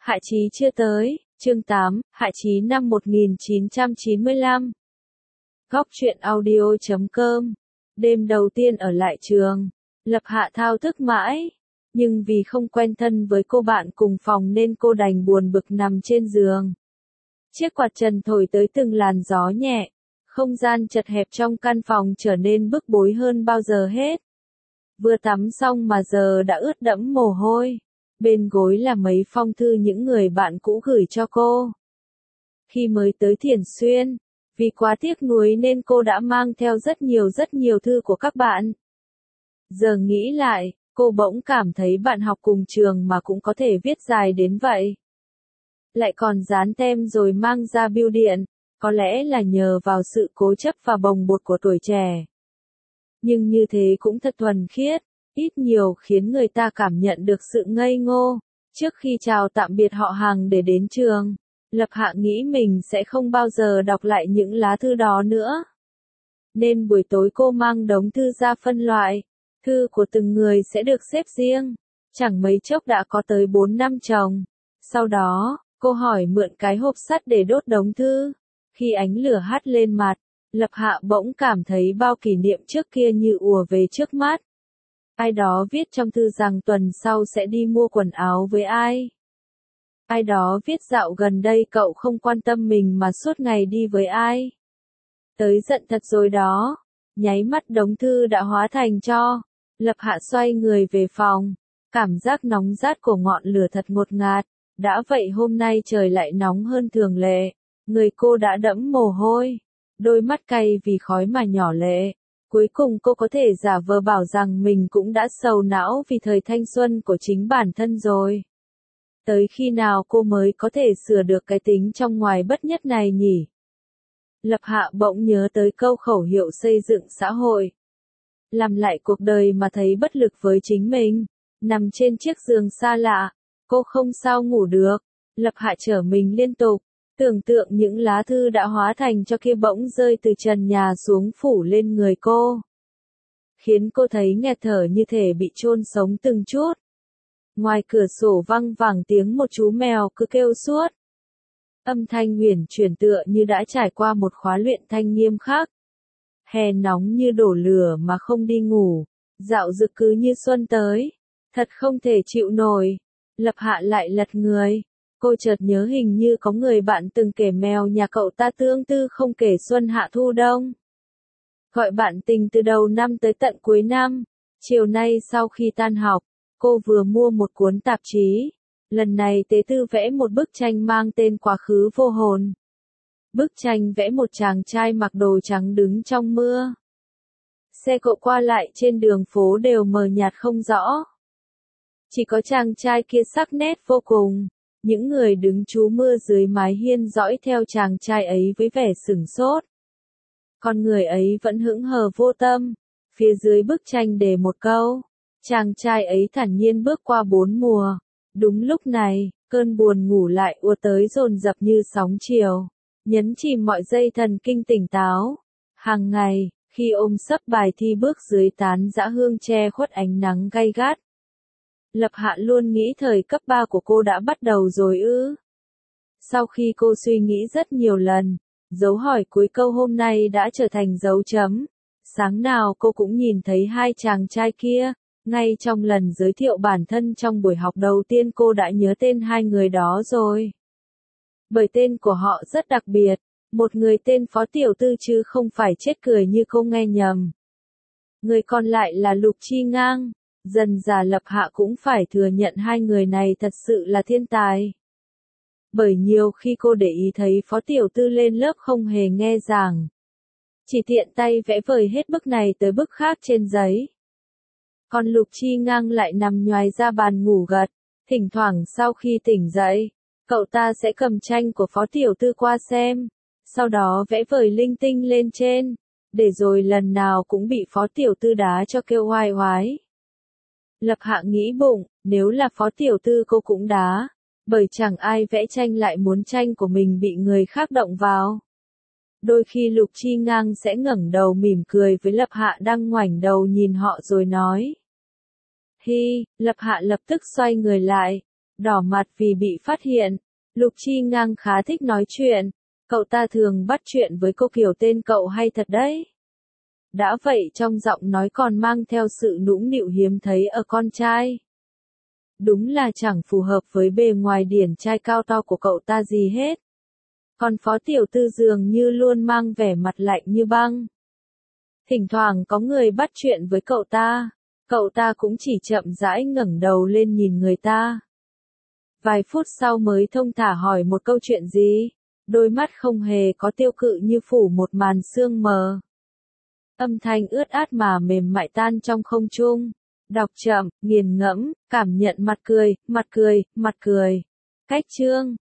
Hạ Chí chưa tới, chương 8, Hạ Chí năm 1995. Góc truyện audio.com. Đêm đầu tiên ở lại trường, Lập Hạ thao thức mãi, nhưng vì không quen thân với cô bạn cùng phòng nên cô đành buồn bực nằm trên giường. Chiếc quạt trần thổi tới từng làn gió nhẹ, không gian chật hẹp trong căn phòng trở nên bức bối hơn bao giờ hết. Vừa tắm xong mà giờ đã ướt đẫm mồ hôi. Bên gối là mấy phong thư những người bạn cũ gửi cho cô. Khi mới tới Thiển Xuyên, vì quá tiếc nuối nên cô đã mang theo rất nhiều thư của các bạn. Giờ nghĩ lại, cô bỗng cảm thấy bạn học cùng trường mà cũng có thể viết dài đến vậy. Lại còn dán tem rồi mang ra bưu điện, có lẽ là nhờ vào sự cố chấp và bồng bột của tuổi trẻ. Nhưng như thế cũng thật thuần khiết, ít nhiều khiến người ta cảm nhận được sự ngây ngô. Trước khi chào tạm biệt họ hàng để đến trường, Lập Hạ nghĩ mình sẽ không bao giờ đọc lại những lá thư đó nữa. Nên buổi tối cô mang đống thư ra phân loại, thư của từng người sẽ được xếp riêng. Chẳng mấy chốc đã có tới 4-5 chồng. Sau đó, cô hỏi mượn cái hộp sắt để đốt đống thư. Khi ánh lửa hắt lên mặt, Lập Hạ bỗng cảm thấy bao kỷ niệm trước kia như ùa về trước mắt. Ai đó viết trong thư rằng tuần sau sẽ đi mua quần áo với ai. Ai đó viết dạo gần đây cậu không quan tâm mình mà suốt ngày đi với ai. Tới giận thật rồi đó. Nháy mắt đống thư đã hóa thành tro. Lập Hạ xoay người về phòng. Cảm giác nóng rát của ngọn lửa thật ngột ngạt. Đã vậy hôm nay trời lại nóng hơn thường lệ. Người cô đã đẫm mồ hôi. Đôi mắt cay vì khói mà nhỏ lệ. Cuối cùng cô có thể giả vờ bảo rằng mình cũng đã sầu não vì thời thanh xuân của chính bản thân rồi. Tới khi nào cô mới có thể sửa được cái tính trong ngoài bất nhất này nhỉ? Lập Hạ bỗng nhớ tới câu khẩu hiệu xây dựng xã hội. Làm lại cuộc đời mà thấy bất lực với chính mình. Nằm trên chiếc giường xa lạ, cô không sao ngủ được. Lập Hạ trở mình liên tục. Tưởng tượng những lá thư đã hóa thành cho kia bỗng rơi từ trần nhà xuống phủ lên người cô. Khiến cô thấy nghẹt thở như thể bị chôn sống từng chút. Ngoài cửa sổ văng vẳng tiếng một chú mèo cứ kêu suốt. Âm thanh uyển chuyển tựa như đã trải qua một khóa luyện thanh nghiêm khắc. Hè nóng như đổ lửa mà không đi ngủ. Dạo dực cứ như xuân tới. Thật không thể chịu nổi. Lập Hạ lại lật người. Cô chợt nhớ hình như có người bạn từng kể mèo nhà cậu ta tương tư không kể xuân hạ thu đông. Gọi bạn tình từ đầu năm tới tận cuối năm. Chiều nay sau khi tan học, cô vừa mua một cuốn tạp chí. Lần này Tế Tư vẽ một bức tranh mang tên Quá khứ vô hồn. Bức tranh vẽ một chàng trai mặc đồ trắng đứng trong mưa. Xe cộ qua lại trên đường phố đều mờ nhạt không rõ. Chỉ có chàng trai kia sắc nét vô cùng. Những người đứng trú mưa dưới mái hiên dõi theo chàng trai ấy với vẻ sửng sốt. Con người ấy vẫn hững hờ vô tâm. Phía dưới bức tranh đề một câu. Chàng trai ấy thản nhiên bước qua 4 mùa. Đúng lúc này, cơn buồn ngủ lại ùa tới dồn dập như sóng chiều. Nhấn chìm mọi dây thần kinh tỉnh táo. Hàng ngày, khi ôm sấp bài thi bước dưới tán dã hương che khuất ánh nắng gay gắt. Lập Hạ luôn nghĩ thời cấp 3 của cô đã bắt đầu rồi ư. Sau khi cô suy nghĩ rất nhiều lần, dấu hỏi cuối câu hôm nay đã trở thành dấu chấm. Sáng nào cô cũng nhìn thấy hai chàng trai kia, ngay trong lần giới thiệu bản thân trong buổi học đầu tiên cô đã nhớ tên hai người đó rồi. Bởi tên của họ rất đặc biệt, một người tên Phó Tiểu Tư chứ không phải chết cười như cô nghe nhầm. Người còn lại là Lục Chi Ngang. Dần dà Lập Hạ cũng phải thừa nhận hai người này thật sự là thiên tài. Bởi nhiều khi cô để ý thấy Phó Tiểu Tư lên lớp không hề nghe giảng. Chỉ tiện tay vẽ vời hết bức này tới bức khác trên giấy. Còn Lục Chi Ngang lại nằm nhoài ra bàn ngủ gật. Thỉnh thoảng sau khi tỉnh dậy, cậu ta sẽ cầm tranh của Phó Tiểu Tư qua xem. Sau đó vẽ vời linh tinh lên trên. Để rồi lần nào cũng bị Phó Tiểu Tư đá cho kêu oai oái. Lập Hạ nghĩ bụng, nếu là Phó Tiểu Tư cô cũng đá, bởi chẳng ai vẽ tranh lại muốn tranh của mình bị người khác động vào. Đôi khi Lục Chi Ngang sẽ ngẩng đầu mỉm cười với Lập Hạ đang ngoảnh đầu nhìn họ rồi nói. Hi, Lập Hạ lập tức xoay người lại, Đỏ mặt vì bị phát hiện, Lục Chi Ngang khá thích nói chuyện. Cậu ta thường bắt chuyện với cô kiểu tên cậu hay thật đấy. Đã vậy trong giọng nói còn mang theo sự nũng nịu hiếm thấy ở con trai. Đúng là chẳng phù hợp với bề ngoài điển trai cao to của cậu ta gì hết. Còn Phó Tiểu Tư dường như luôn mang vẻ mặt lạnh như băng. Thỉnh thoảng có người bắt chuyện với cậu ta cũng chỉ chậm rãi ngẩng đầu lên nhìn người ta. Vài phút sau mới thông thả hỏi một câu chuyện gì, đôi mắt không hề có tiêu cự như phủ một màn sương mờ. Âm thanh ướt át mà mềm mại tan trong không trung. Đọc chậm, nghiền ngẫm, cảm nhận mặt cười. Cách chương